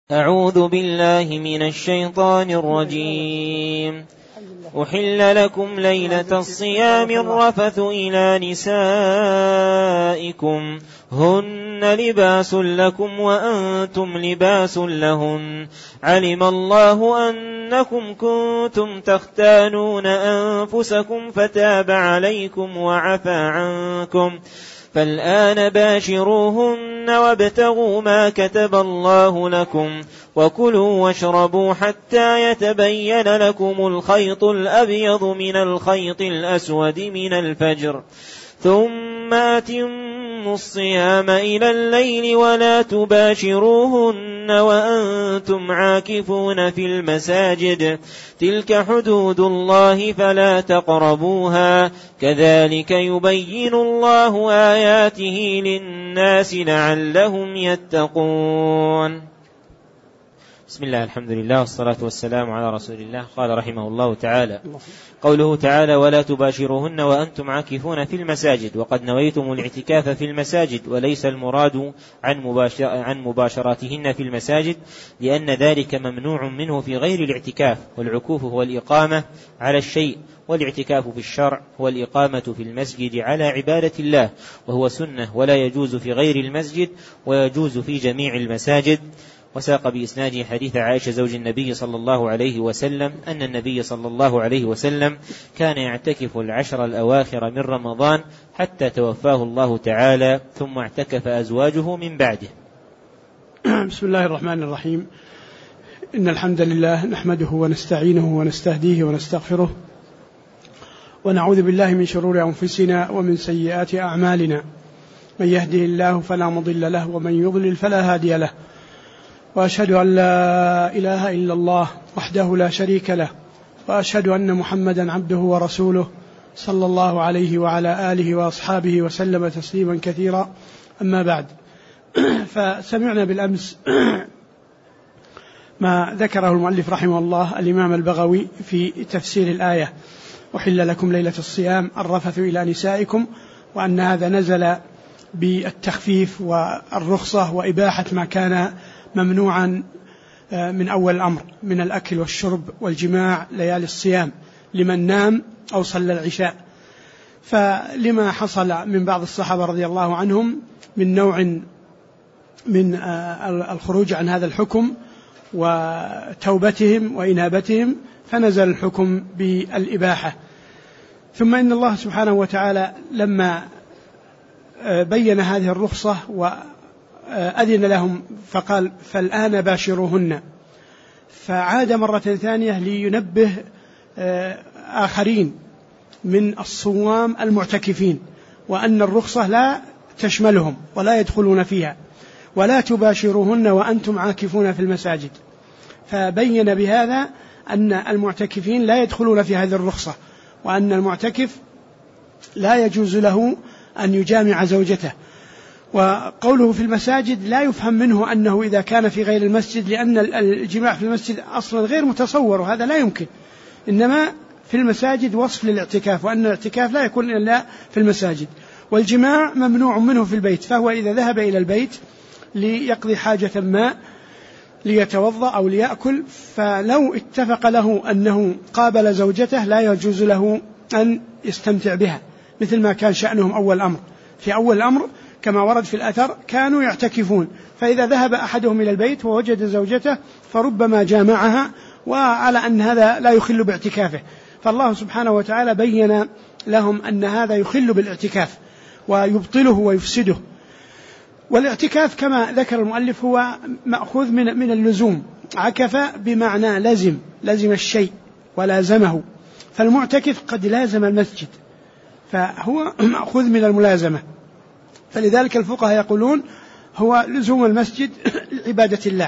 أعوذ بالله من الشيطان الرجيم. أحل لكم ليلة الصيام الرفث إلى نسائكم هن لباس لكم وأنتم لباس لهن علم الله أنكم كنتم تختانون أنفسكم فتاب عليكم وعفى عنكم فالآن باشروهن وابتغوا ما كتب الله لكم وكلوا واشربوا حتى يتبين لكم الخيط الأبيض من الخيط الأسود من الفجر ثم أتموا الصيام إلى الليل ولا تباشروهن وأنتم عاكفون في المساجد تلك حدود الله فلا تقربوها كذلك يبين الله آياته للناس لعلهم يتقون. بسم الله الحمد لله والصلاة والسلام على رسول الله. قال رحمه الله تعالى: قوله تعالى: ولا تباشروهن وأنتم عاكفون في المساجد، وقد نويتم الاعتكاف في المساجد، وليس المراد عن مباشراتهن في المساجد، لأن ذلك ممنوع منه في غير الاعتكاف، والعكوف هو الإقامة على الشيء، والاعتكاف في الشرع هو الإقامة في المسجد على عبادة الله، وهو سنة ولا يجوز في غير المسجد ويجوز في جميع المساجد. وساق بإسناده حديث عائشة زوج النبي صلى الله عليه وسلم أن النبي صلى الله عليه وسلم كان يعتكف العشر الأواخر من رمضان حتى توفاه الله تعالى، ثم اعتكف أزواجه من بعده. بسم الله الرحمن الرحيم. إن الحمد لله نحمده ونستعينه ونستهديه ونستغفره، ونعوذ بالله من شرور أنفسنا ومن سيئات أعمالنا، من يهده الله فلا مضل له ومن يضلل فلا هادي له، وأشهد أن لا إله إلا الله وحده لا شريك له، وأشهد أن محمدا عبده ورسوله صلى الله عليه وعلى آله وأصحابه وسلم تسليما كثيرا. أما بعد، فسمعنا بالأمس ما ذكره المؤلف رحمه الله الإمام البغوي في تفسير الآية: أحل لكم ليلة الصيام الرفث إلى نسائكم، وأن هذا نزل بالتخفيف والرخصة وإباحة ما كان ممنوعا من أول الأمر من الأكل والشرب والجماع ليالي الصيام لمن نام أو صلى العشاء. فلما حصل من بعض الصحابة رضي الله عنهم من نوع من الخروج عن هذا الحكم وتوبتهم وإنابتهم، فنزل الحكم بالإباحة. ثم إن الله سبحانه وتعالى لما بين هذه الرخصة وأذن لهم فقال: فالآن باشروهن، فعاد مرة ثانية لينبه آخرين من الصوام المعتكفين وأن الرخصة لا تشملهم ولا يدخلون فيها، ولا تباشروهن وأنتم عاكفون في المساجد. فبين بهذا أن المعتكفين لا يدخلون في هذه الرخصة، وأن المعتكف لا يجوز له أن يجامع زوجته. وقوله في المساجد لا يفهم منه أنه إذا كان في غير المسجد، لأن الجماع في المسجد أصلا غير متصور وهذا لا يمكن، إنما في المساجد وصف للاعتكاف، وأن الاعتكاف لا يكون إلا في المساجد. والجماع ممنوع منه في البيت، فهو إذا ذهب إلى البيت ليقضي حاجة ما ليتوضأ أو ليأكل، فلو اتفق له أنه قابل زوجته لا يجوز له أن يستمتع بها، مثل ما كان شأنهم أول الأمر. في أول الأمر كما ورد في الأثر كانوا يعتكفون، فإذا ذهب أحدهم إلى البيت ووجد زوجته فربما جامعها، وعلى أن هذا لا يخل باعتكافه. فالله سبحانه وتعالى بين لهم أن هذا يخل بالاعتكاف ويبطله ويفسده. والاعتكاف كما ذكر المؤلف هو مأخوذ من اللزوم، عكف بمعنى لزم الشيء ولازمه، فالمعتكف قد لازم المسجد فهو مأخوذ من الملازمة. فلذلك الفقهاء يقولون هو لزوم المسجد لعبادة الله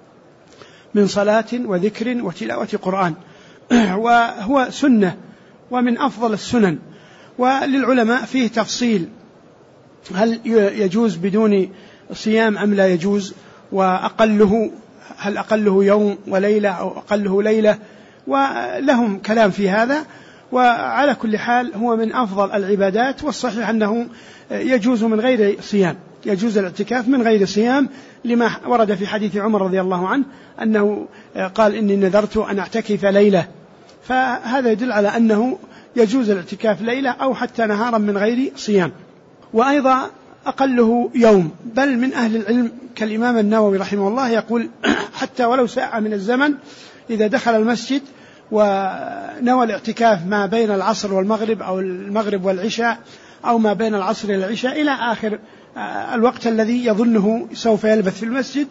من صلاة وذكر وتلاوة قرآن، وهو سنة ومن أفضل السنن. وللعلماء فيه تفصيل: هل يجوز بدون صيام أم لا يجوز؟ وأقله هل أقله يوم وليلة أو أقله ليلة؟ ولهم كلام في هذا. وعلى كل حال هو من أفضل العبادات، والصحيح أنه يجوز من غير صيام. يجوز الاعتكاف من غير صيام، لما ورد في حديث عمر رضي الله عنه أنه قال إني نذرت أن أعتكف ليلة، فهذا يدل على أنه يجوز الاعتكاف ليلة أو حتى نهارا من غير صيام. وأيضا أقله يوم، بل من أهل العلم كالإمام النووي رحمه الله يقول حتى ولو ساعة من الزمن إذا دخل المسجد ونوى الاعتكاف ما بين العصر والمغرب أو المغرب والعشاء أو ما بين العصر والعشاء إلى آخر الوقت الذي يظنه سوف يلبث في المسجد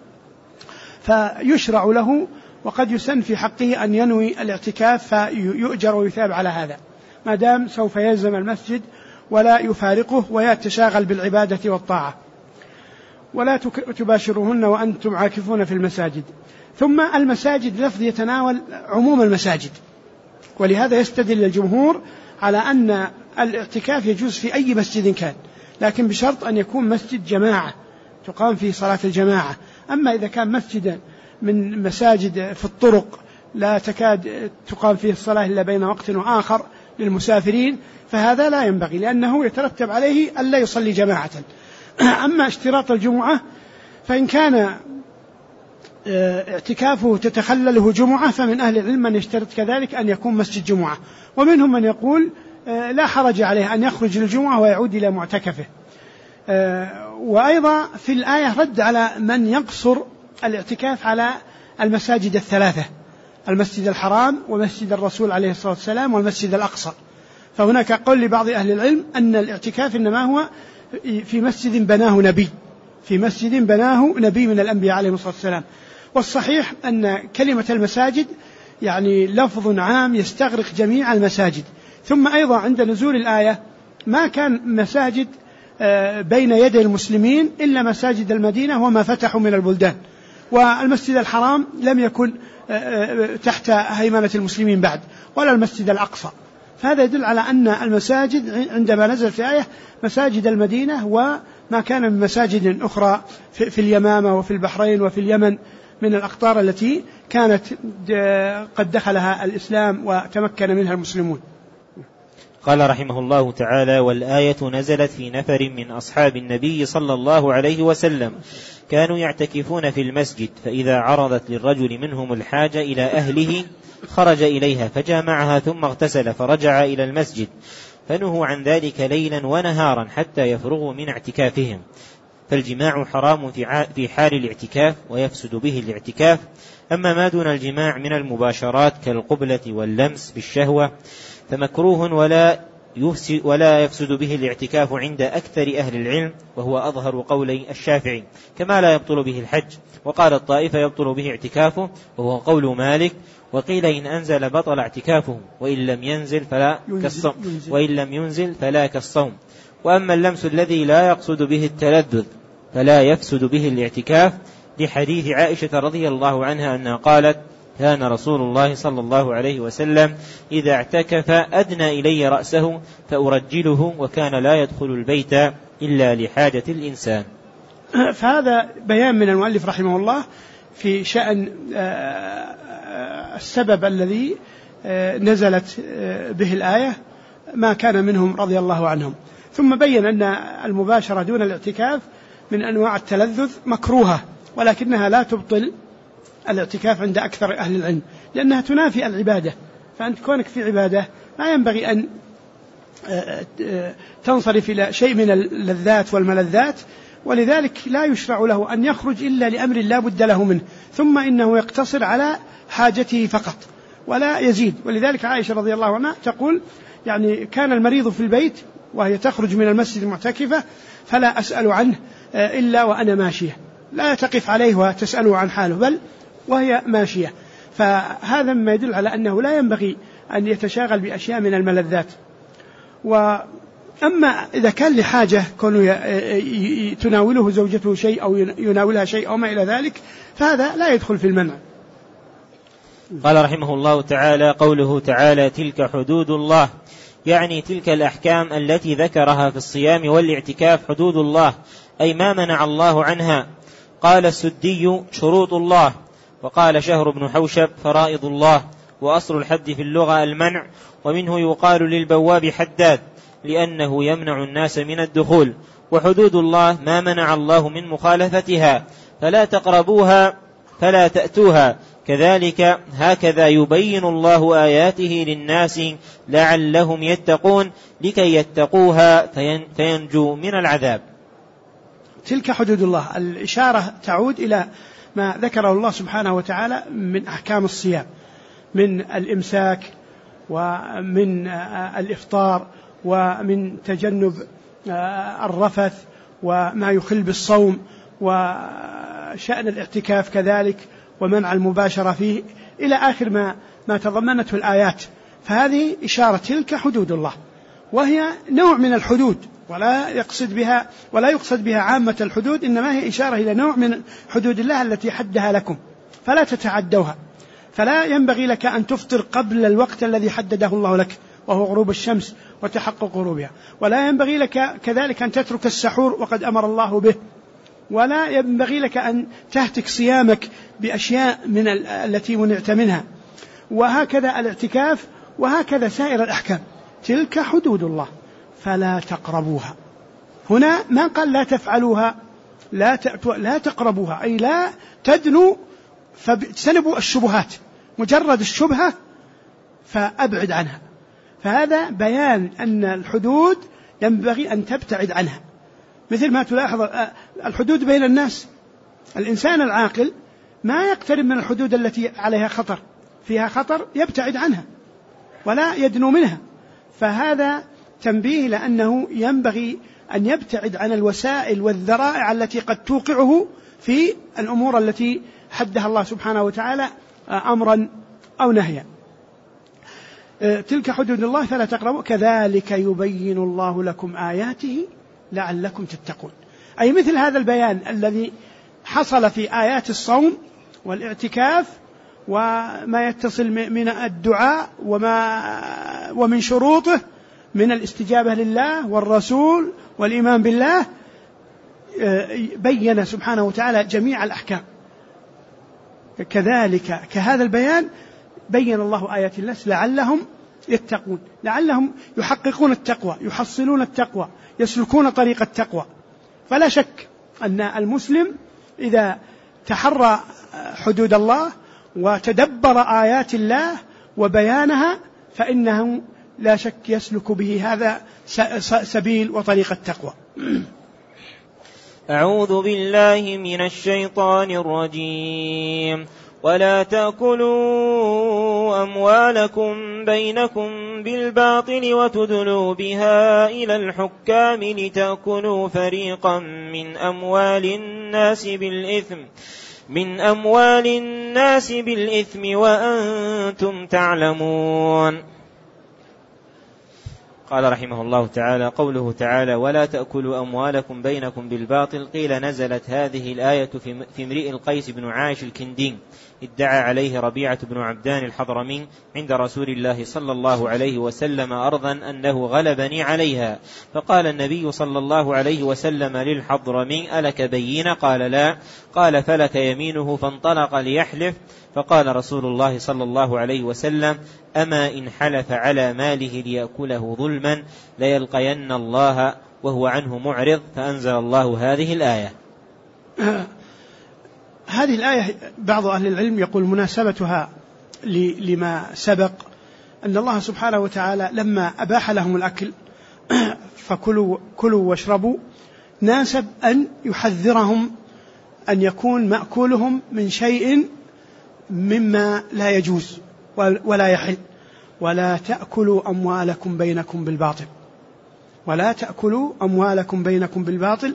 فيشرع له، وقد يسن في حقه أن ينوي الاعتكاف فيؤجر ويثاب على هذا ما دام سوف يلزم المسجد ولا يفارقه ويتشاغل بالعبادة والطاعة. ولا تباشروهن وأنتم عاكفون في المساجد. ثم المساجد لفظ يتناول عموم المساجد، ولهذا يستدل الجمهور على أن الاعتكاف يجوز في أي مسجد كان، لكن بشرط أن يكون مسجد جماعة تقام فيه صلاة الجماعة. أما إذا كان مسجدا من مساجد في الطرق لا تكاد تقام فيه الصلاة إلا بين وقت وآخر للمسافرين فهذا لا ينبغي، لأنه يترتب عليه ألا يصلي جماعة. أما اشتراط الجمعة فإن كان اعتكافه تتخلله جمعة فمن أهل العلم من يشترط كذلك أن يكون مسجد جمعة، ومنهم من يقول لا حرج عليه أن يخرج للجمعة ويعود إلى معتكفه. وأيضا في الآية رد على من يقصر الاعتكاف على المساجد الثلاثة، المسجد الحرام ومسجد الرسول عليه الصلاة والسلام والمسجد الأقصى. فهناك قول لبعض أهل العلم أن الاعتكاف إنما هو في مسجد بناه نبي، في مسجد بناه نبي من الأنبياء عليه الصلاة والسلام. والصحيح أن كلمة المساجد يعني لفظ عام يستغرق جميع المساجد. ثم أيضا عند نزول الآية ما كان مساجد بين يدي المسلمين إلا مساجد المدينة وما فتحوا من البلدان، والمسجد الحرام لم يكن تحت هيمنة المسلمين بعد، ولا المسجد الأقصى. فهذا يدل على أن المساجد عندما نزلت الآية مساجد المدينة وما كان من مساجد أخرى في اليمامة وفي البحرين وفي اليمن من الأقطار التي كانت قد دخلها الإسلام وتمكن منها المسلمون. قال رحمه الله تعالى: والآية نزلت في نفر من أصحاب النبي صلى الله عليه وسلم كانوا يعتكفون في المسجد، فإذا عرضت للرجل منهم الحاجة إلى أهله خرج إليها فجامعها ثم اغتسل فرجع إلى المسجد، فنهوا عن ذلك ليلا ونهارا حتى يفرغوا من اعتكافهم. فالجماع حرام في حال الاعتكاف ويفسد به الاعتكاف. أما ما دون الجماع من المباشرات كالقبلة واللمس بالشهوة فمكروه ولا يفسد به الاعتكاف عند أكثر أهل العلم، وهو أظهر قولي الشافعي، كما لا يبطل به الحج. وقال الطائفة يبطل به اعتكافه، وهو قول مالك. وقيل إن أنزل بطل اعتكافه وإن لم ينزل فلا كالصوم. وأما اللمس الذي لا يقصد به التلذذ فلا يفسد به الاعتكاف، لحديث عائشة رضي الله عنها أنها قالت: كان رسول الله صلى الله عليه وسلم إذا اعتكف أدنى إلي رأسه فأرجله، وكان لا يدخل البيت إلا لحاجة الإنسان. فهذا بيان من المؤلف رحمه الله في شأن السبب الذي نزلت به الآية ما كان منهم رضي الله عنهم. ثم بين أن المباشرة دون الاعتكاف من أنواع التلذذ مكروهة، ولكنها لا تبطل الاعتكاف عند أكثر أهل العلم، لأنها تنافي العبادة. فأنت كونك في عبادة ما ينبغي أن تنصرف إلى شيء من اللذات والملذات، ولذلك لا يشرع له أن يخرج إلا لأمر لا بد له منه، ثم إنه يقتصر على حاجته فقط ولا يزيد. ولذلك عائشة رضي الله عنها تقول يعني كان المريض في البيت وهي تخرج من المسجد المعتكفة فلا أسأل عنه إلا وأنا ماشية، لا تقف عليه وتسأله عن حاله بل وهي ماشية. فهذا ما يدل على أنه لا ينبغي أن يتشاغل بأشياء من الملذات. وأما إذا كان لحاجة كونه تناوله زوجته شيء أو يناولها شيء أو ما إلى ذلك فهذا لا يدخل في المنع. قال رحمه الله تعالى: قوله تعالى: تلك حدود الله، يعني تلك الأحكام التي ذكرها في الصيام والاعتكاف حدود الله، أي ما منع الله عنها. قال السدي: شروط الله. وقال شهر بن حوشب: فرائض الله. وأصل الحد في اللغة المنع، ومنه يقال للبواب حداد، لأنه يمنع الناس من الدخول. وحدود الله ما منع الله من مخالفتها، فلا تقربوها فلا تأتوها. كذلك هكذا يبين الله آياته للناس لعلهم يتقون لكي يتقوها فينجوا من العذاب. تلك حدود الله. الإشارة تعود إلى ما ذكره الله سبحانه وتعالى من أحكام الصيام، من الإمساك ومن الإفطار ومن تجنب الرفث وما يخل بالصوم، وشأن الاعتكاف كذلك، ومنع المباشرة فيه، إلى آخر ما تضمنته الآيات. فهذه إشارة تلك حدود الله، وهي نوع من الحدود، ولا يقصد بها عامة الحدود، إنما هي إشارة إلى نوع من حدود الله التي حدها لكم، فلا تتعدوها. فلا ينبغي لك أن تفطر قبل الوقت الذي حدده الله لك، وهو غروب الشمس وتحقق غروبها، ولا ينبغي لك كذلك أن تترك السحور وقد أمر الله به، ولا ينبغي لك أن تهتك صيامك بأشياء من التي منعت منها، وهكذا الاعتكاف، وهكذا سائر الأحكام. تلك حدود الله فلا تقربوها. هنا ما قال لا تفعلوها، لا تقربوها، أي لا تدنوا، فاجتنبوا الشبهات، مجرد الشبهة فأبعد عنها. فهذا بيان أن الحدود ينبغي أن تبتعد عنها، مثل ما تلاحظ الحدود بين الناس. الإنسان العاقل ما يقترب من الحدود التي عليها خطر، فيها خطر يبتعد عنها ولا يدنو منها. فهذا تنبيه لأنه ينبغي أن يبتعد عن الوسائل والذرائع التي قد توقعه في الأمور التي حدها الله سبحانه وتعالى أمرا أو نهيا. تلك حدود الله فلا تقربوا كذلك يبين الله لكم آياته لعلكم تتقون. أي مثل هذا البيان الذي حصل في آيات الصوم والاعتكاف وما يتصل من الدعاء ومن شروطه من الاستجابة لله والرسول والإيمان بالله، بين سبحانه وتعالى جميع الأحكام. كذلك كهذا البيان بين الله آيات الله لعلهم يتقون، لعلهم يحققون التقوى، يحصلون التقوى، يسلكون طريق التقوى. فلا شك أن المسلم إذا تحرى حدود الله وتدبر آيات الله وبيانها فإنه لا شك يسلك به هذا سبيل وطريق التقوى. أعوذ بالله من الشيطان الرجيم. ولا تأكلوا أموالكم بينكم بالباطل وتدلوا بها إلى الحكام لتأكلوا فريقا من أموال الناس بالإثم وأنتم تعلمون. قال رحمه الله تعالى: قوله تعالى: ولا تأكلوا أموالكم بينكم بالباطل، قيل نزلت هذه الآية في امرئ القيس بن عاش الكندي ادعى عليه ربيعة بن عبدان الحضرمي عند رسول الله صلى الله عليه وسلم أرضا أنه غلبني عليها، فقال النبي صلى الله عليه وسلم للحضرمي: ألك بينة؟ قال: لا. قال: فلك يمينه. فانطلق ليحلف، فقال رسول الله صلى الله عليه وسلم: أما إن حلف على ماله ليأكله ظلما ليلقين الله وهو عنه معرض. فأنزل الله هذه الآية. هذه الآية بعض أهل العلم يقول مناسبتها لما سبق أن الله سبحانه وتعالى لما أباح لهم الأكل فكلوا واشربوا، ناسب أن يحذرهم أن يكون مأكولهم من شيء مما لا يجوز ولا يحل. ولا تأكلوا أموالكم بينكم بالباطل، ولا تأكلوا أموالكم بينكم بالباطل.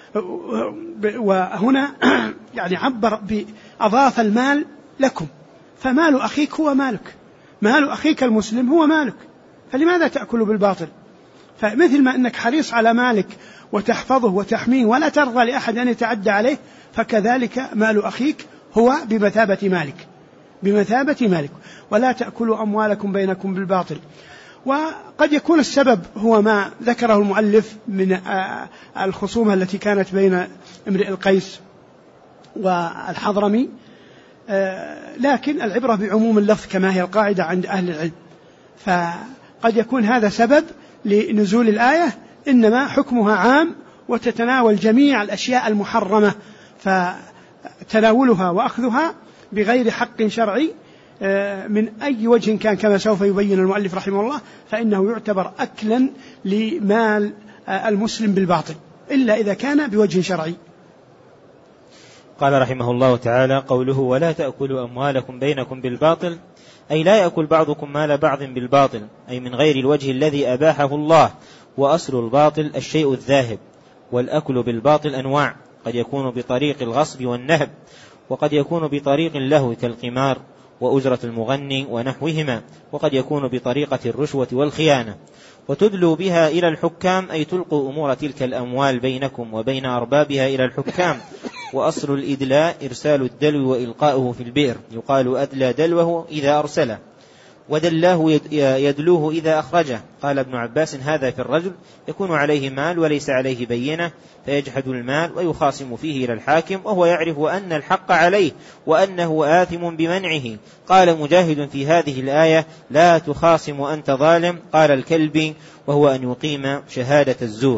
وهنا يعني عبر بأضاف المال لكم، فمال أخيك هو مالك، مال أخيك المسلم هو مالك، فلماذا تأكل بالباطل؟ فمثل ما أنك حريص على مالك وتحفظه وتحميه ولا ترضى لأحد أن يتعدى عليه، فكذلك مال أخيك هو بمثابة مالك. ولا تأكلوا أموالكم بينكم بالباطل. وقد يكون السبب هو ما ذكره المؤلف من الخصومة التي كانت بين امرئ القيس والحضرمي، لكن العبرة بعموم اللفظ كما هي القاعدة عند أهل العلم. فقد يكون هذا سبب لنزول الآية، إنما حكمها عام وتتناول جميع الأشياء المحرمة، فتناولها وأخذها بغير حق شرعي من أي وجه كان كما سوف يبين المؤلف رحمه الله، فإنه يعتبر أكلا لمال المسلم بالباطل إلا إذا كان بوجه شرعي. قال رحمه الله تعالى: قوله ولا تأكلوا أموالكم بينكم بالباطل، أي لا يأكل بعضكم مال بعض بالباطل، أي من غير الوجه الذي أباحه الله. وأصل الباطل الشيء الذاهب، والأكل بالباطل أنواع، قد يكون بطريق الغصب والنهب، وقد يكون بطريق اللهو كالقمار وأجرة المغني ونحوهما، وقد يكون بطريقة الرشوة والخيانة. وتدلوا بها إلى الحكام، أي تلقوا أمور تلك الأموال بينكم وبين أربابها إلى الحكام. وأصل الإدلاء إرسال الدلو وإلقاؤه في البئر، يقال أدلى دلوه إذا أرسله، ودلاه يدلوه إذا أخرجه. قال ابن عباس: هذا في الرجل يكون عليه مال وليس عليه بينة، فيجحد المال ويخاصم فيه إلى الحاكم، وهو يعرف أن الحق عليه وأنه آثم بمنعه. قال مجاهد في هذه الآية: لا تخاصم وأنت ظالم. قال الكلبي: وهو أن يقيم شهادة الزور.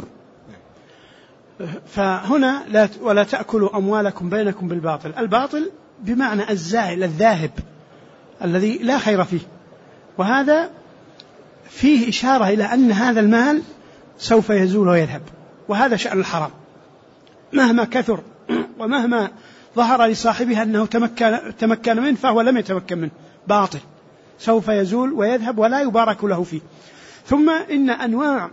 فهنا ولا تأكلوا أموالكم بينكم بالباطل، الباطل بمعنى الزائل الذاهب الذي لا خير فيه، وهذا فيه إشارة إلى أن هذا المال سوف يزول ويذهب، وهذا شأن الحرام مهما كثر ومهما ظهر لصاحبه أنه تمكن منه، فهو لم يتمكن منه، باطل سوف يزول ويذهب ولا يبارك له فيه. ثم إن أنواع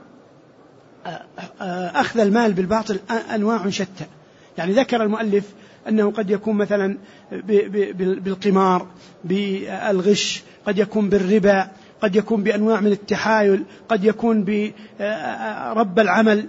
أخذ المال بالباطل أنواع شتى، يعني ذكر المؤلف أنه قد يكون مثلا بالقمار، بالغش، قد يكون بالربا، قد يكون بأنواع من التحايل، قد يكون برب العمل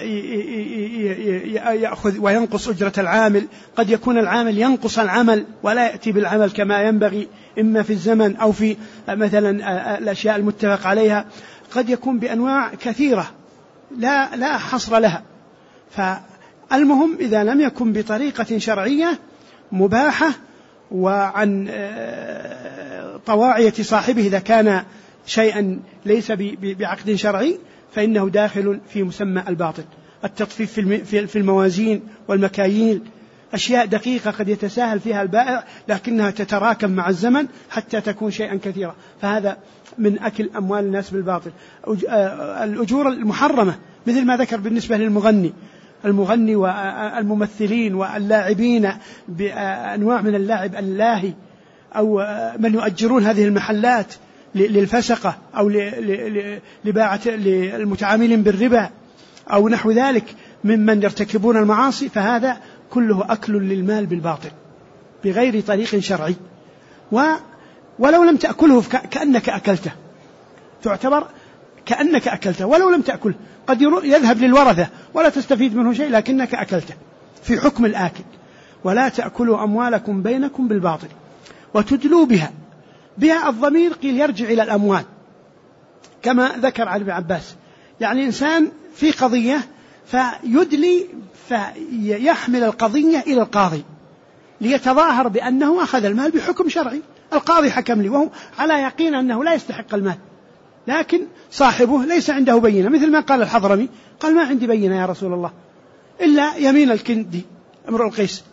يأخذ وينقص أجرة العامل، قد يكون العامل ينقص العمل ولا يأتي بالعمل كما ينبغي، إما في الزمن أو في مثلا الأشياء المتفق عليها، قد يكون بأنواع كثيرة لا حصر لها. فالمهم إذا لم يكن بطريقة شرعية مباحة وعن طواعية صاحبه، إذا كان شيئا ليس بعقد شرعي فإنه داخل في مسمى الباطل. التطفيف في الموازين والمكاييل، أشياء دقيقة قد يتساهل فيها البائع لكنها تتراكم مع الزمن حتى تكون شيئا كثيرا، فهذا من أكل أموال الناس بالباطل. الأجور المحرمة مثل ما ذكر بالنسبة للمغني والممثلين واللاعبين بأنواع من اللعب اللاهي، أو من يؤجرون هذه المحلات للفسقة أو للمتعاملين بالربا أو نحو ذلك ممن يرتكبون المعاصي، فهذا كله أكل للمال بالباطل بغير طريق شرعي. ولو لم تأكله كأنك أكلته، تعتبر كأنك أكلته ولو لم تأكله، قد يذهب للورثة ولا تستفيد منه شيء لكنك أكلته في حكم الآكل. ولا تأكلوا أموالكم بينكم بالباطل وتدلوا بها الضمير قيل يرجع إلى الأموال كما ذكر عن ابن عباس، يعني إنسان في قضية فيدلي فيحمل القضية إلى القاضي ليتظاهر بأنه أخذ المال بحكم شرعي، القاضي حكم لي وهو على يقين أنه لا يستحق المال، لكن صاحبه ليس عنده بينة، مثل ما قال الحضرمي قال: ما عندي بينة يا رسول الله إلا يمين الكندي امرؤ القيس.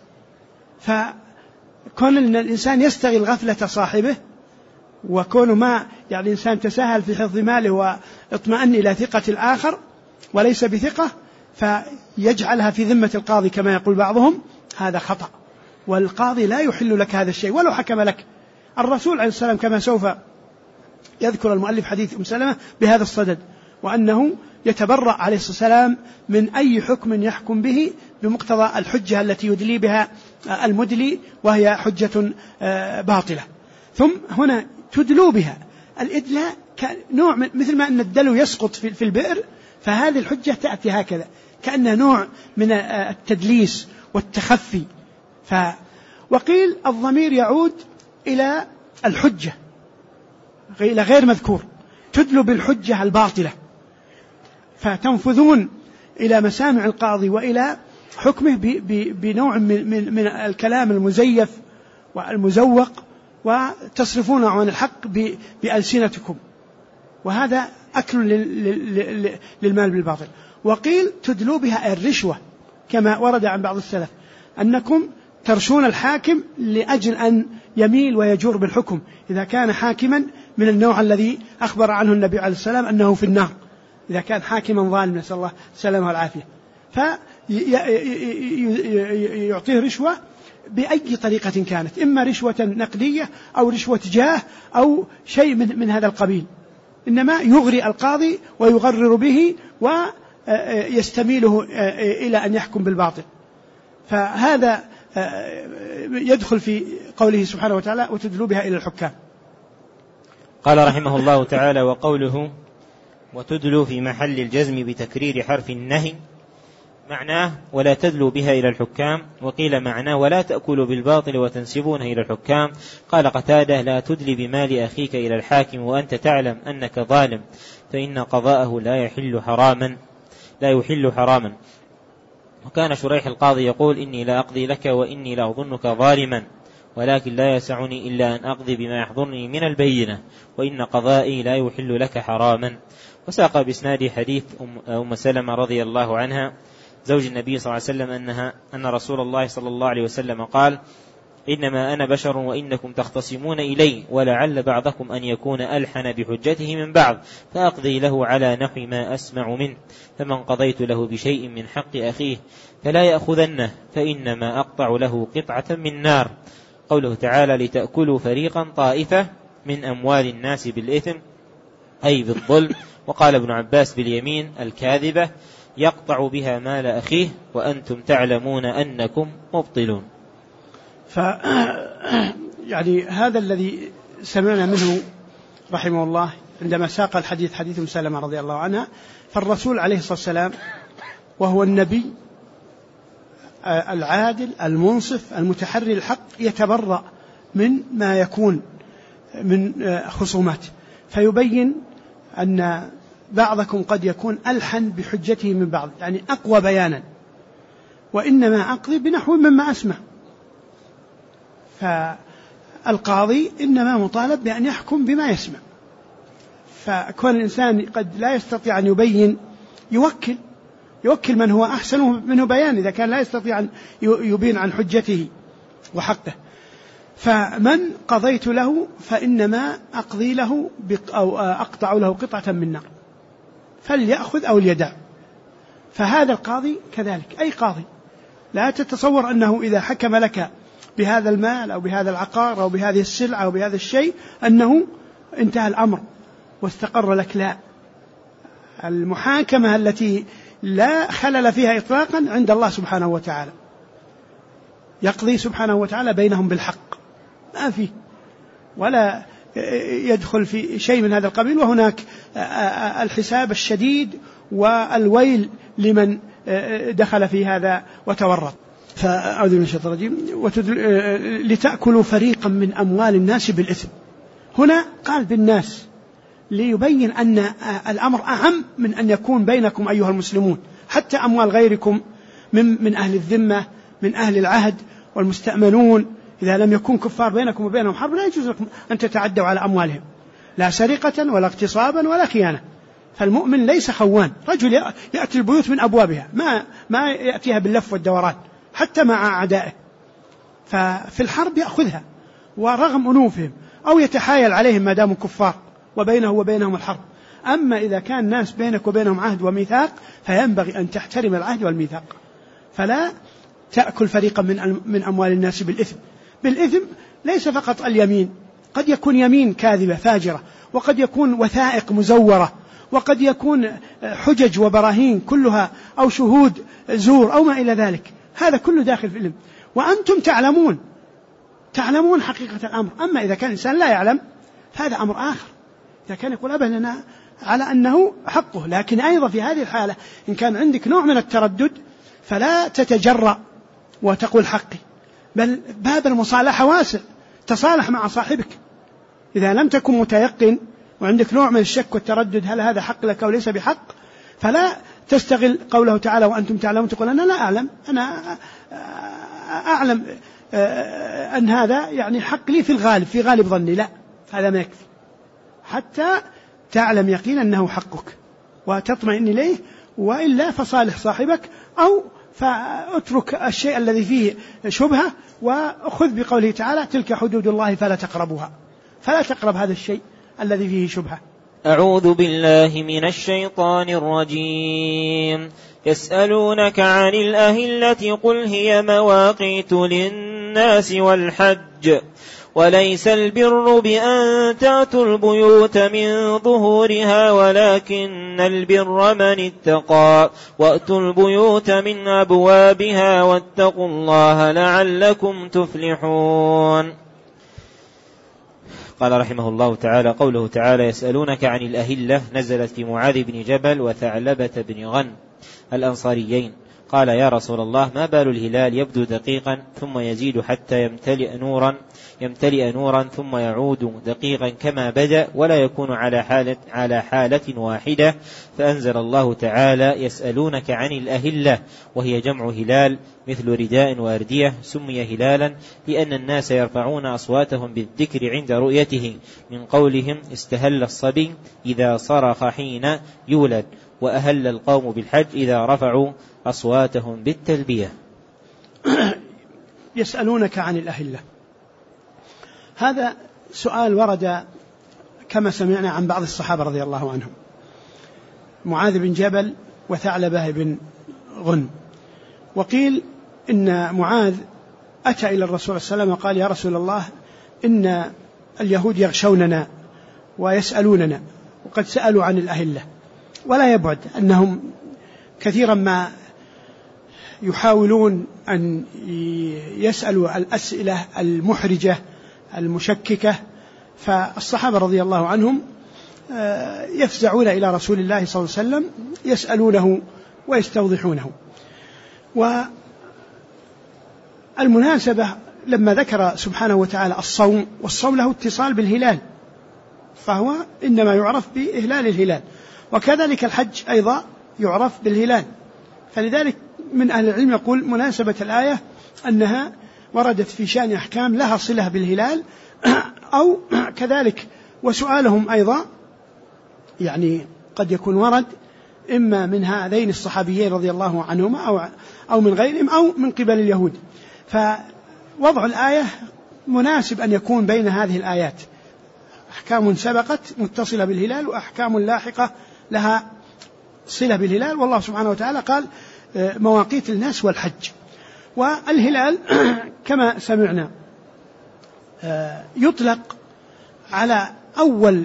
فكون أن الإنسان يستغل غفلة صاحبه، وكونه ما يعني الإنسان تساهل في حفظ ماله واطمأن إلى ثقة الآخر وليس بثقة فيجعلها في ذمة القاضي كما يقول بعضهم، هذا خطأ، والقاضي لا يحل لك هذا الشيء ولو حكم لك. الرسول عليه السلام كما سوف يذكر المؤلف حديث أم سلمة بهذا الصدد، وأنه يتبرأ عليه الصلاة والسلام من أي حكم يحكم به بمقتضى الحجة التي يدلي بها المدلي وهي حجة باطلة. ثم هنا تدلوا بها، الإدلاء نوع مثل ما أن الدلو يسقط في البئر، فهذه الحجة تأتي هكذا كأنها نوع من التدليس والتخفي. وقيل الضمير يعود إلى الحجة إلى غير مذكور، تدلوا بالحجة الباطلة، فتنفذون إلى مسامع القاضي وإلى حكمه بنوع من الكلام المزيف والمزوق، وتصرفون عن الحق بألسنتكم، وهذا أكل للمال بالباطل. وقيل تدلوا بها الرشوة كما ورد عن بعض السلف أنكم ترشون الحاكم لأجل أن يميل ويجور بالحكم إذا كان حاكما من النوع الذي أخبر عنه النبي عليه السلام أنه في النار، إذا كان حاكما ظالما نسأل الله السلامة والعافية، فيعطيه رشوة بأي طريقة كانت، إما رشوة نقدية أو رشوة جاه أو شيء من هذا القبيل، إنما يغري القاضي ويغرر به ويستميله إلى أن يحكم بالباطل. فهذا يدخل في قوله سبحانه وتعالى وتدلوا بها إلى الحكام. قال رحمه الله تعالى: وقوله وتدلوا في محل الجزم بتكرير حرف النهي معناه ولا تدلوا بها إلى الحكام، وقيل معناه ولا تأكلوا بالباطل وتنسبونه إلى الحكام. قال قتادة: لا تدلي بمال أخيك إلى الحاكم وأنت تعلم أنك ظالم، فإن قضاءه لا يحل حراما. وكان شريح القاضي يقول: إني لا أقضي لك وإني لا أظنك ظالما، ولكن لا يسعني إلا أن أقضي بما يحضرني من البينة، وإن قضائي لا يحل لك حراما. وساق بإسناد حديث أم سلمة رضي الله عنها زوج النبي صلى الله عليه وسلم أن رسول الله صلى الله عليه وسلم قال: إنما أنا بشر وإنكم تختصمون إلي، ولعل بعضكم أن يكون ألحن بحجته من بعض، فأقضي له على نحو ما أسمع منه، فمن قضيت له بشيء من حق أخيه فلا يأخذنه، فإنما أقطع له قطعة من نار. قوله تعالى: لتأكلوا فريقا طائفة من أموال الناس بالإثم أي بالظلم. وقال ابن عباس: باليمين الكاذبة يقطع بها مال أخيه وأنتم تعلمون أنكم مبطلون. يعني هذا الذي سمعنا منه رحمه الله عندما ساق الحديث حديث أم سلمة رضي الله عنها، فالرسول عليه الصلاة والسلام وهو النبي العادل المنصف المتحري الحق يتبرأ من ما يكون من خصومات، فيبين أن بعضكم قد يكون ألحن بحجته من بعض، يعني أقوى بيانا، وإنما أقضي بنحو مما أسمع. فالقاضي إنما مطالب بأن يحكم بما يسمع، فكون الإنسان قد لا يستطيع أن يبين يوكل من هو أحسن منه بيان إذا كان لا يستطيع أن يبين عن حجته وحقه. فمن قضيت له فإنما أقضي له أو أقطع له قطعة من نار، فليأخذ أو ليدع. فهذا القاضي كذلك، أي قاضي لا تتصور أنه إذا حكم لك بهذا المال أو بهذا العقار أو بهذه السلعة أو بهذا الشيء أنه انتهى الأمر واستقر لك، لا. المحاكمة التي لا خلل فيها إطلاقا عند الله سبحانه وتعالى، يقضي سبحانه وتعالى بينهم بالحق، ما فيه ولا يدخل في شيء من هذا القبيل. وهناك الحساب الشديد والويل لمن دخل في هذا وتورط. فأعوذ من الشيطان الرجيم. لتأكلوا فريقا من أموال الناس بالإثم، هنا قال بالناس ليبين أن الأمر أهم من أن يكون بينكم أيها المسلمون، حتى أموال غيركم من أهل الذمة من أهل العهد والمستأمنون، إذا لم يكن كفار بينكم وبينهم حرب لا يجوز لكم أن تتعدوا على أموالهم، لا سرقة ولا اغتصابا ولا خيانة. فالمؤمن ليس خوان، رجل يأتي البيوت من أبوابها، ما يأتيها باللف والدوران حتى مع أعدائه، ففي الحرب يأخذها ورغم أنوفهم أو يتحايل عليهم ما داموا كفار وبينه وبينهم الحرب. أما إذا كان ناس بينك وبينهم عهد وميثاق فينبغي أن تحترم العهد والميثاق، فلا تأكل فريقا من أموال الناس بالإثم ليس فقط اليمين، قد يكون يمين كاذبة فاجرة، وقد يكون وثائق مزورة، وقد يكون حجج وبراهين كلها أو شهود زور أو ما إلى ذلك، هذا كله داخل في الإثم وأنتم تعلمون حقيقة الأمر. أما إذا كان الإنسان لا يعلم هذا أمر آخر، إذا كان يقول أبدا على أنه حقه. لكن أيضا في هذه الحالة إن كان عندك نوع من التردد فلا تتجرأ وتقول حقي، بل باب المصالحة واسع، تصالح مع صاحبك. إذا لم تكن متيقن وعندك نوع من الشك والتردد هل هذا حق لك أو ليس بحق، فلا تستغل قوله تعالى وأنتم تعلمون تقول أنا لا أعلم، أنا أعلم أن هذا يعني حق لي في غالب ظني، لا، هذا ما يكفي حتى تعلم يقينا أنه حقك وتطمئن إليه وإلا فصالح صاحبك، أو فاترك الشيء الذي فيه شبهة وخذ بقوله تعالى تلك حدود الله فلا تقربوها، فلا تقرب هذا الشيء الذي فيه شبهة. أعوذ بالله من الشيطان الرجيم. يسألونك عن الأهلة قل هي مواقيت للناس والحج وليس البر بأن تأتوا البيوت من ظهورها ولكن البر من اتقى وأتوا البيوت من أبوابها واتقوا الله لعلكم تفلحون. قال رحمه الله تعالى: قوله تعالى: يسألونك عن الأهلة نزلت في معاذ بن جبل وثعلبة بن غنم الأنصاريين. قال: يا رسول الله، ما بال الهلال يبدو دقيقا ثم يزيد حتى يمتلئ نورا ثم يعود دقيقا كما بدأ ولا يكون على حالة واحدة؟ فأنزل الله تعالى: يسألونك عن الأهلة، وهي جمع هلال مثل رداء وأردية، سمي هلالا لأن الناس يرفعون أصواتهم بالذكر عند رؤيته، من قولهم: استهل الصبي إذا صرخ حين يولد، وأهل القوم بالحج إذا رفعوا أصواتهم بالتلبية. يسألونك عن الأهلة، هذا سؤال ورد كما سمعنا عن بعض الصحابة رضي الله عنهم، معاذ بن جبل وثعلبة بن غنم. وقيل إن معاذ أتى إلى الرسول صلى الله عليه وسلم وقال: يا رسول الله، إن اليهود يغشوننا ويسألوننا، وقد سألوا عن الأهلة، ولا يبعد أنهم كثيرا ما يحاولون أن يسألوا الأسئلة المحرجة المشككة. فالصحابة رضي الله عنهم يفزعون إلى رسول الله صلى الله عليه وسلم يسألونه ويستوضحونه. والمناسبة لما ذكر سبحانه وتعالى الصوم، والصوم له اتصال بالهلال، فهو إنما يعرف بإهلال الهلال، وكذلك الحج أيضا يعرف بالهلال. فلذلك من أهل العلم يقول مناسبة الآية أنها وردت في شأن أحكام لها صلة بالهلال، أو كذلك وسؤالهم أيضا يعني قد يكون ورد إما من هذين الصحابيين رضي الله عنهما أو من غيرهم أو من قبل اليهود. فوضع الآية مناسب أن يكون بين هذه الآيات، أحكام سبقت متصلة بالهلال وأحكام لاحقة لها صلة بالهلال. والله سبحانه وتعالى قال: مواقيت الناس والحج. والهلال كما سمعنا يطلق على أول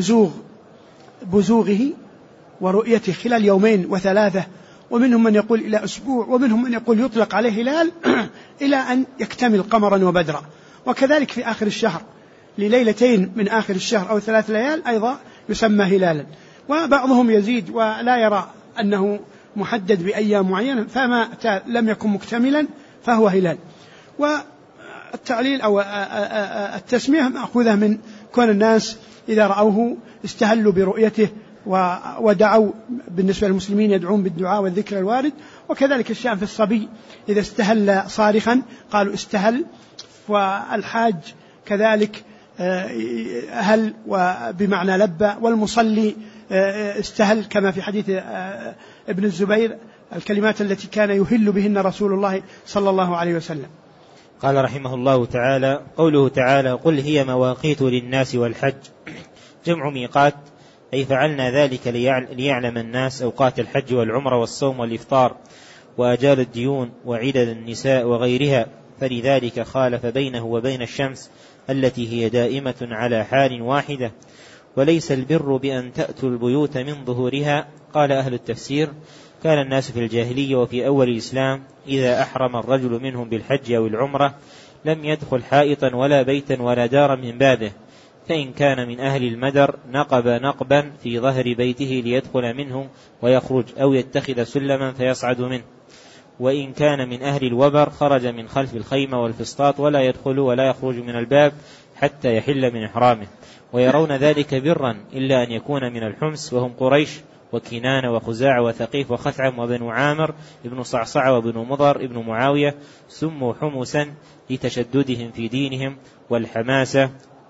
بزوغه ورؤيته خلال يومين وثلاثة، ومنهم من يقول إلى أسبوع، ومنهم من يقول يطلق عليه هلال إلى أن يكتمل قمرا وبدرا. وكذلك في آخر الشهر لليلتين من آخر الشهر أو 3 ليال أيضا يسمى هلالا. وبعضهم يزيد ولا يرى أنه محدد بأيام معينة، فما لم يكن مكتملا فهو هلال. والتعليل أو التسمية مأخوذة من كون الناس إذا رأوه استهلوا برؤيته ودعوا، بالنسبة للمسلمين يدعون بالدعاء والذكر الوارد. وكذلك الشأن في الصبي إذا استهل صارخا قالوا استهل. والحاج كذلك هل وبمعنى لبى، والمصلي استهل كما في حديث ابن الزبير الكلمات التي كان يهل بهن رسول الله صلى الله عليه وسلم. قال رحمه الله تعالى: قوله تعالى: قل هي مواقيت للناس والحج، جمع ميقات، أي فعلنا ذلك ليعلم الناس أوقات الحج والعمرة والصوم والإفطار وأجال الديون وعدد النساء وغيرها، فلذلك خالف بينه وبين الشمس التي هي دائمة على حال واحدة. وليس البر بأن تأتوا البيوت من ظهورها. قال أهل التفسير: كان الناس في الجاهلية وفي أول الإسلام إذا أحرم الرجل منهم بالحج أو العمرة لم يدخل حائطا ولا بيتا ولا دارا من بابه، فإن كان من أهل المدر نقب نقبا في ظهر بيته ليدخل منه ويخرج، أو يتخذ سلما فيصعد منه. وإن كان من أهل الوبر خرج من خلف الخيمة والفسطاط ولا يدخل ولا يخرج من الباب حتى يحل من إحرامه. ويرون ذلك برا إلا أن يكون من الحمس، وهم قريش وكنانة وخزاع وثقيف وخثعم وبنو عامر ابن صعصع وبنو مضر ابن معاوية، سموا حمسا لتشددهم في دينهم والحماسة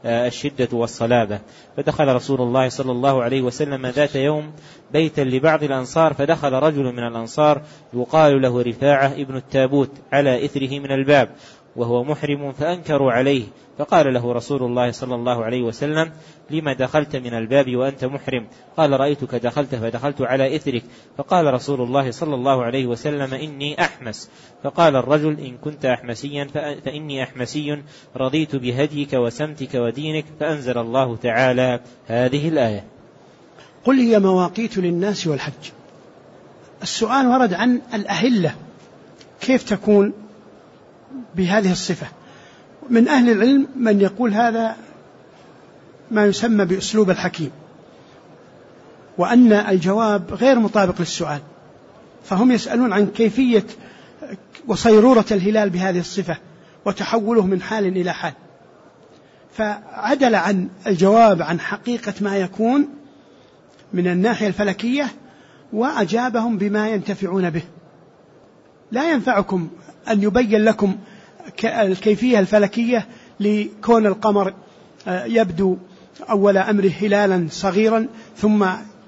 الشدة والصلابة. فدخل رسول الله صلى الله عليه وسلم ذات يوم بيتا لبعض الأنصار، فدخل رجل من الأنصار يقال له رفاعة ابن التابوت على إثره من الباب وهو محرم، فأنكروا عليه، فقال له رسول الله صلى الله عليه وسلم: لما دخلت من الباب وأنت محرم؟ قال: رأيتك دخلت فدخلت على إثرك. فقال رسول الله صلى الله عليه وسلم: إني أحمس. فقال الرجل: إن كنت أحمسيا فإني أحمسي، رضيت بهديك وسمتك ودينك. فأنزل الله تعالى هذه الآية: قل هي مواقيت للناس والحج. السؤال ورد عن الأهلة كيف تكون بهذه الصفة. من أهل العلم من يقول هذا ما يسمى بأسلوب الحكيم، وأن الجواب غير مطابق للسؤال، فهم يسألون عن كيفية وصيرورة الهلال بهذه الصفة وتحوله من حال إلى حال، فعدل عن الجواب عن حقيقة ما يكون من الناحية الفلكية، وأجابهم بما ينتفعون به. لا ينفعكم أن يبين لكم الكيفية الفلكية لكون القمر يبدو أول أمره هلالا صغيرا ثم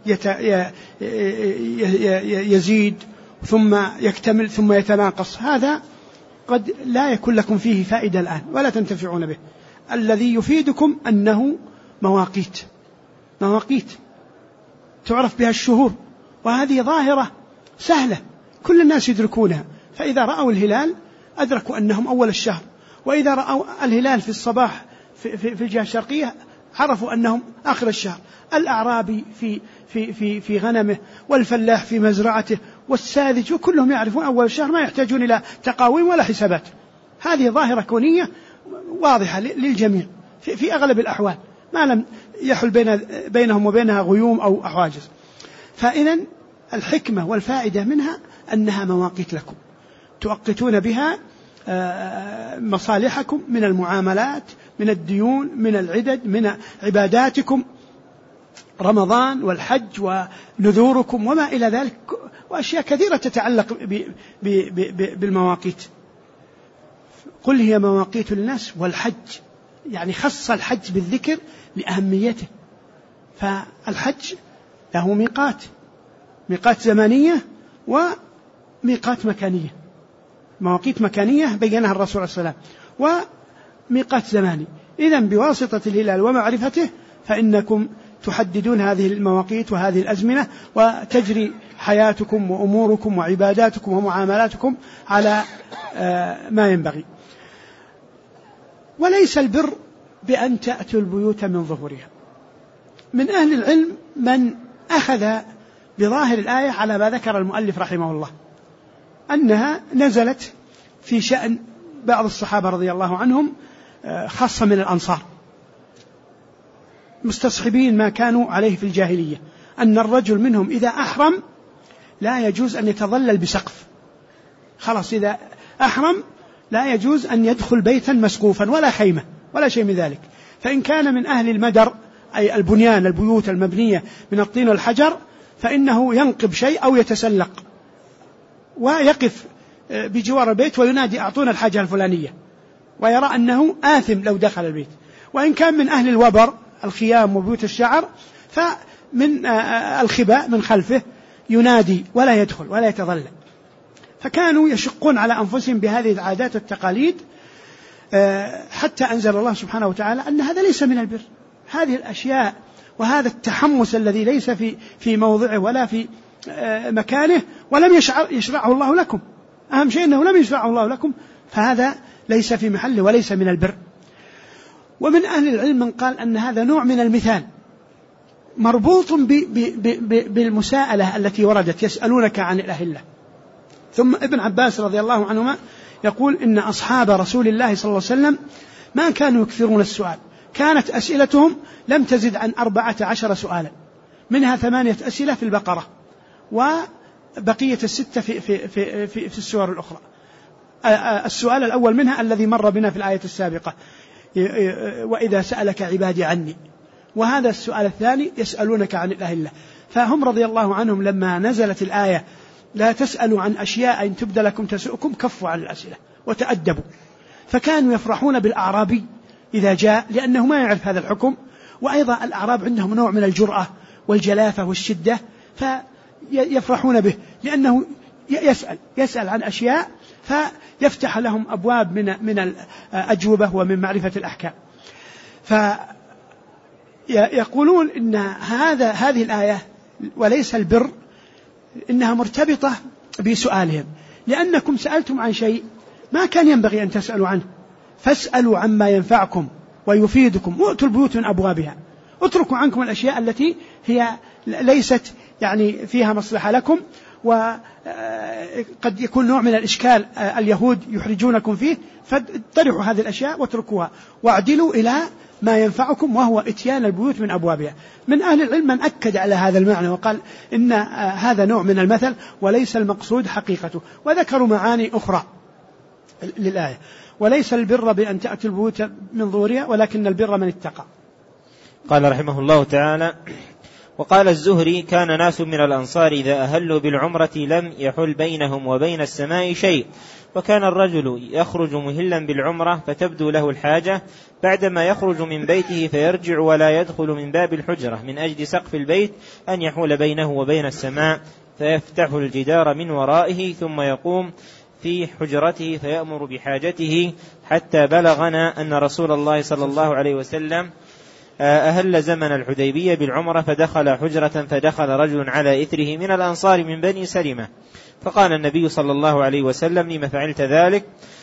يزيد ثم يكتمل ثم يتناقص، هذا قد لا يكون لكم فيه فائدة الآن ولا تنتفعون به. الذي يفيدكم أنه مواقيت تعرف بها الشهور، وهذه ظاهرة سهلة كل الناس يدركونها. فإذا رأوا الهلال أدركوا أنهم أول الشهر، وإذا رأوا الهلال في الصباح في الجهة الشرقية عرفوا أنهم آخر الشهر. الأعرابي في غنمه، والفلاح في مزرعته، والساذج، وكلهم يعرفون أول الشهر، ما يحتاجون إلى تقاويم ولا حسابات. هذه ظاهرة كونية واضحة للجميع في أغلب الأحوال، ما لم يحل بينهم وبينها غيوم أو حواجز. فإذا الحكمة والفائدة منها أنها مواقيت لكم تؤقتون بها مصالحكم من المعاملات، من الديون، من العدد، من عباداتكم، رمضان والحج ونذوركم وما إلى ذلك، وأشياء كثيرة تتعلق بالمواقيت. قل هي مواقيت للناس والحج، يعني خص الحج بالذكر لأهميته. فالحج له ميقات زمانية وميقات مكانية. مواقيت مكانية بينها الرسول عليه الصلاة والسلام، وميقات زماني. إذن بواسطة الهلال ومعرفته فإنكم تحددون هذه المواقيت وهذه الأزمنة، وتجري حياتكم وأموركم وعباداتكم ومعاملاتكم على ما ينبغي. وليس البر بأن تأتوا البيوت من ظهورها. من أهل العلم من أخذ بظاهر الآية على ما ذكر المؤلف رحمه الله، أنها نزلت في شأن بعض الصحابة رضي الله عنهم، خاصة من الأنصار، مستصحبين ما كانوا عليه في الجاهلية، أن الرجل منهم إذا أحرم لا يجوز أن يتظلل بسقف، خلاص إذا أحرم لا يجوز أن يدخل بيتا مسقوفا ولا خيمة ولا شيء من ذلك. فإن كان من أهل المدر أي البيوت المبنية من الطين والحجر، فإنه ينقب شيء أو يتسلق ويقف بجوار البيت وينادي: أعطونا الحاجة الفلانية، ويرى أنه آثم لو دخل البيت. وإن كان من أهل الوبر الخيام وبيوت الشعر، فمن الخباء من خلفه ينادي ولا يدخل ولا يتظلل. فكانوا يشقون على أنفسهم بهذه العادات والتقاليد، حتى أنزل الله سبحانه وتعالى أن هذا ليس من البر. هذه الأشياء وهذا التحمس الذي ليس في موضعه ولا في مكانه ولم يشرعه الله لكم، أهم شيء أنه لم يشرعه الله لكم، فهذا ليس في محله وليس من البر. ومن أهل العلم من قال أن هذا نوع من المثال مربوط بالمساءلة التي وردت: يسألونك عن الأهلة. ثم ابن عباس رضي الله عنهما يقول إن أصحاب رسول الله صلى الله عليه وسلم ما كانوا يكثرون السؤال، كانت أسئلتهم لم تزد عن 14 سؤالا، منها 8 أسئلة في البقرة، وبقية 6 في السور الأخرى. السؤال الأول منها الذي مر بنا في الآية السابقة: وإذا سألك عبادي عني. وهذا السؤال الثاني: يسألونك عن الأهلة. فهم رضي الله عنهم لما نزلت الآية: لا تسألوا عن أشياء إن تبد لكم تسؤكم، كفوا عن الأسئلة وتأدبوا. فكانوا يفرحون بالأعرابي إذا جاء، لأنه ما يعرف هذا الحكم. وأيضا الأعراب عندهم نوع من الجرأة والجلافة والشدة، فيفرحون به لأنه يسأل عن أشياء فيفتح لهم أبواب من الأجوبة ومن معرفة الأحكام. فيقولون إن هذه الآية وليس البر إنها مرتبطة بسؤالهم، لأنكم سألتم عن شيء ما كان ينبغي أن تسألوا عنه، فاسألوا عما ينفعكم ويفيدكم وأتوا البيوت من أبوابها. اتركوا عنكم الأشياء التي هي ليست يعني فيها مصلحة لكم، وقد يكون نوع من الإشكال اليهود يحرجونكم فيه، فاطرحوا هذه الأشياء واتركوها واعدلوا إلى ما ينفعكم، وهو إتيان البيوت من أبوابها. من أهل العلم من أكد على هذا المعنى وقال إن هذا نوع من المثل وليس المقصود حقيقته، وذكروا معاني أخرى للآية. وليس البر بأن تأتي البيوت من ظهورها ولكن البر من اتقى. قال رحمه الله تعالى: وقال الزهري: كان ناس من الأنصار إذا أهلوا بالعمرة لم يحل بينهم وبين السماء شيء، وكان الرجل يخرج مهلا بالعمرة فتبدو له الحاجة بعدما يخرج من بيته فيرجع ولا يدخل من باب الحجرة من أجل سقف البيت أن يحول بينه وبين السماء، فيفتح الجدار من ورائه ثم يقوم في حجرته فيأمر بحاجته، حتى بلغنا أن رسول الله صلى الله عليه وسلم أهل زمن الحديبية بالعمرة فدخل حجرة، فدخل رجل على إثره من الأنصار من بني سلمة، فقال النبي صلى الله عليه وسلم: لما فعلت ذلك؟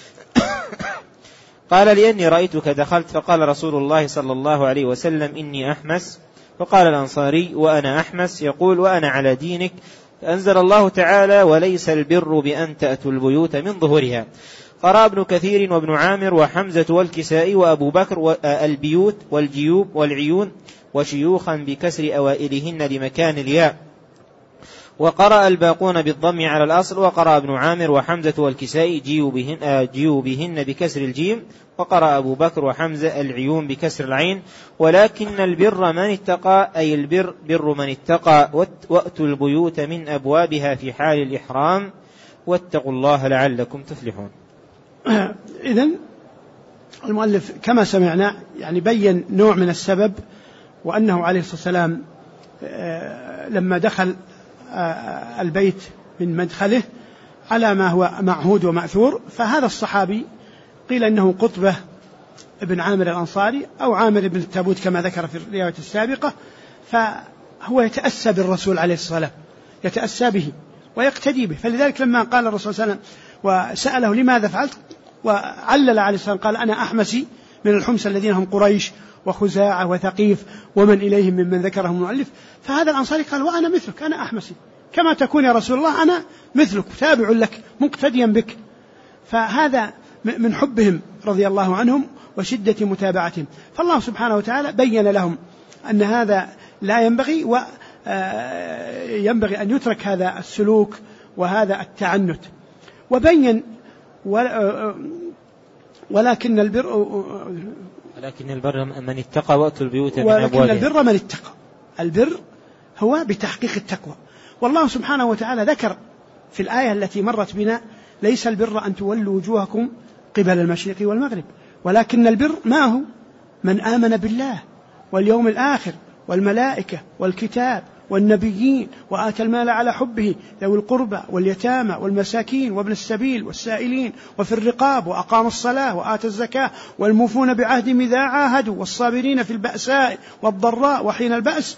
قال: لأني رأيتك دخلت. فقال رسول الله صلى الله عليه وسلم: إني أحمس. فقال الأنصاري: وأنا أحمس، يقول: وأنا على دينك. فأنزل الله تعالى: وليس البر بأن تأتوا البيوت من ظهورها. قرأ ابن كثير وابن عامر وحمزة والكسائي وأبو بكر البيوت والجيوب والعيون وشيوخا بكسر أوائلهن لمكان الياء، وقرأ الباقون بالضم على الأصل. وقرأ ابن عامر وحمزة والكسائي جيوبهن بكسر الجيم، وقرأ أبو بكر وحمزة العيون بكسر العين. ولكن البر من اتقى، أي البر بر من اتقى، وأتوا البيوت من أبوابها في حال الإحرام، واتقوا الله لعلكم تفلحون. إذن المؤلف كما سمعنا يعني بين نوع من السبب، وأنه عليه الصلاة والسلام لما دخل البيت من مدخله على ما هو معهود ومأثور، فهذا الصحابي قيل إنه قطبة ابن عامر الأنصاري أو عامر بن التابوت كما ذكر في الرواية السابقة، فهو يتأسى بالرسول عليه الصلاة والسلام، يتأسى به ويقتدي به. فلذلك لما قال الرسول صلى الله عليه وسلم وسأله لماذا فعلت، وعلل عليه الصلاة والسلام قال: أنا أحمسي من الحمس الذين هم قريش وخزاعة وثقيف ومن إليهم ممن ذكرهم المؤلف. فهذا الأنصاري قال: وأنا مثلك، أنا أحمسي كما تكون يا رسول الله، أنا مثلك تابع لك مقتديا بك. فهذا من حبهم رضي الله عنهم وشدة متابعتهم. فالله سبحانه وتعالى بين لهم أن هذا لا ينبغي، وينبغي أن يترك هذا السلوك وهذا التعنت. وبين ولكن البر من اتقى وأتوا البيوت من ولكن أبوابها. البر من اتقى، البر هو بتحقيق التقوى. والله سبحانه وتعالى ذكر في الآية التي مرت بنا: ليس البر أن تولوا وجوهكم قبل المشرق والمغرب، ولكن البر ما هو؟ من آمن بالله واليوم الآخر والملائكة والكتاب والنبيين وآتى المال على حبه ذوي القربى واليتامى والمساكين وابن السبيل والسائلين وفي الرقاب وأقام الصلاة وآتى الزكاة والموفون بعهدهم إذا عاهدوا والصابرين في البأساء والضراء وحين البأس،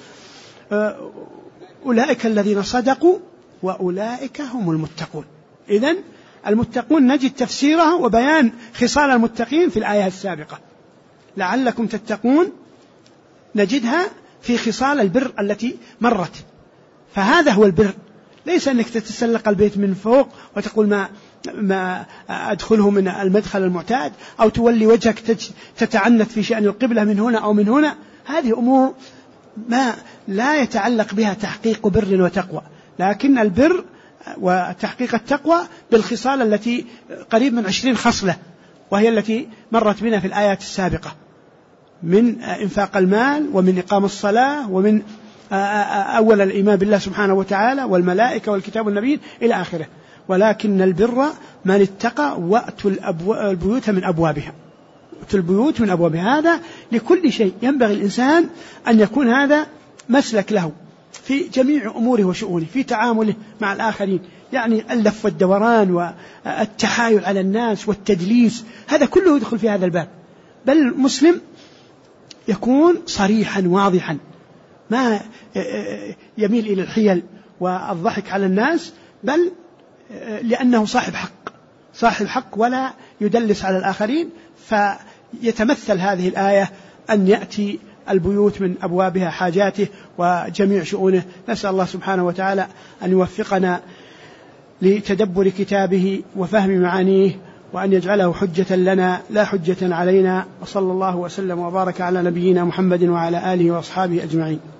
أولئك الذين صدقوا وأولئك هم المتقون. إذن المتقون نجد تفسيرها وبيان خصال المتقين في الآية السابقة، لعلكم تتقون نجدها في خصال البر التي مرت. فهذا هو البر، ليس أنك تتسلق البيت من فوق وتقول ما أدخله من المدخل المعتاد، أو تولي وجهك تتعنت في شأن القبلة من هنا أو من هنا. هذه أمور ما لا يتعلق بها تحقيق بر وتقوى، لكن البر وتحقيق التقوى بالخصال التي قريب من 20 خصلة، وهي التي مرت بنا في الآيات السابقة، من إنفاق المال ومن إقام الصلاة ومن أول الإيمان بالله سبحانه وتعالى والملائكة والكتاب والنبيين إلى آخره. ولكن البر من اتقى وأتوا البيوت من أبوابها. البيوت من أبوابها. هذا لكل شيء ينبغي الإنسان أن يكون هذا مسلك له في جميع أموره وشؤونه، في تعامله مع الآخرين، يعني اللف والدوران والتحايل على الناس والتدليس، هذا كله يدخل في هذا الباب. بل المسلم يكون صريحا واضحا، ما يميل إلى الحيل والضحك على الناس، بل لأنه صاحب حق ولا يدلس على الآخرين. فيتمثل هذه الآية أن يأتي البيوت من أبوابها حاجاته وجميع شؤونه. نسأل الله سبحانه وتعالى أن يوفقنا لتدبر كتابه وفهم معانيه، وأن يجعله حجة لنا لا حجة علينا. وصلى الله وسلم وبارك على نبينا محمد وعلى آله وأصحابه أجمعين.